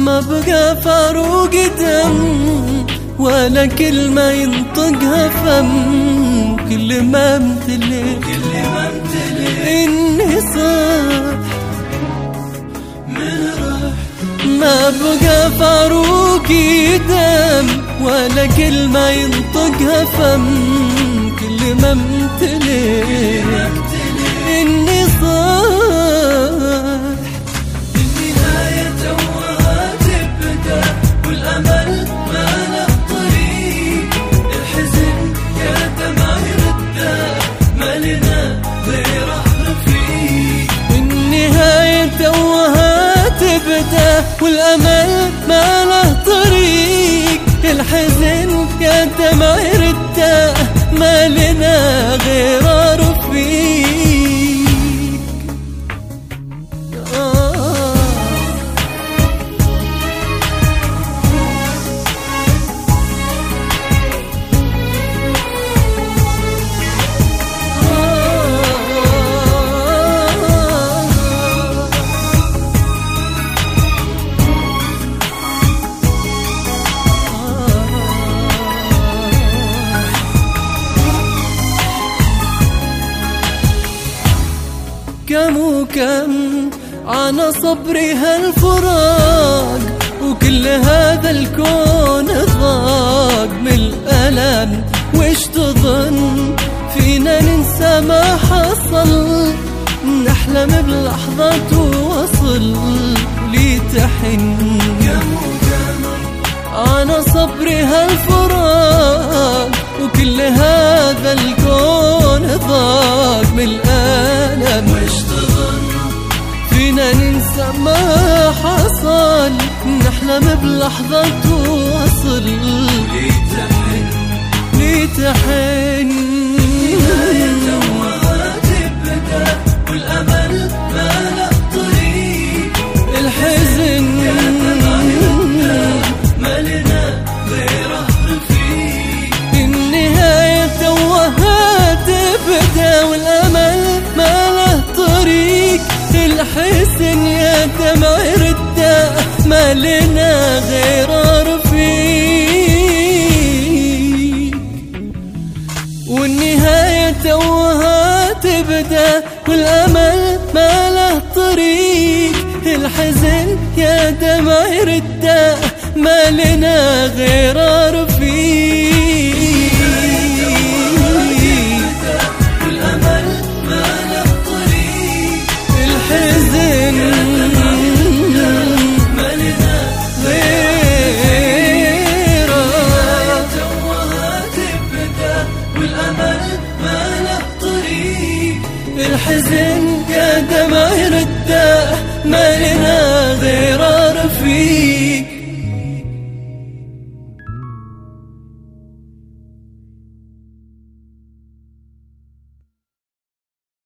ما بقى فاروق دم ولا كلمة ينطقها فم، كل ما امتلك إني صح من رحت. ما بقى فاروق دم ولا كلمة ينطقها فم، كل ما امتلك إني صح. النهاية توها تبدأ والأمل ما له طريق، الحزن يا دمع يرده ما لنا غيره رفيق. النهاية توها تبدأ والأمل ما له طريق، الحزن يا دمع يرده ما لنا غير رفيق. كم وكم عانى صبري هالفراق، وكل هذا الكون ضاق من الألم. وش تظن فينا ننسى ما حصل، نحلم بلحظات وصل لتحن. كم وكم عانى صبري هالفراق، وكل هذا الكون ضاق من الألم. وش تظن فينا ننسى ما حصل، نحلم بلحظة وصل لتحن. النهاية توها تبدأ والأمل ما له طريق، الحزن يا دمع يرده ما لنا غيره رفيق. النهاية توها تبدأ والأمل ما له طريق، الحزن يا دمع يرده ما لنا غير رفيق. والنهاية توها تبدأ والأمل ما له طريق، الحزن يا دمع يرده ما لنا غير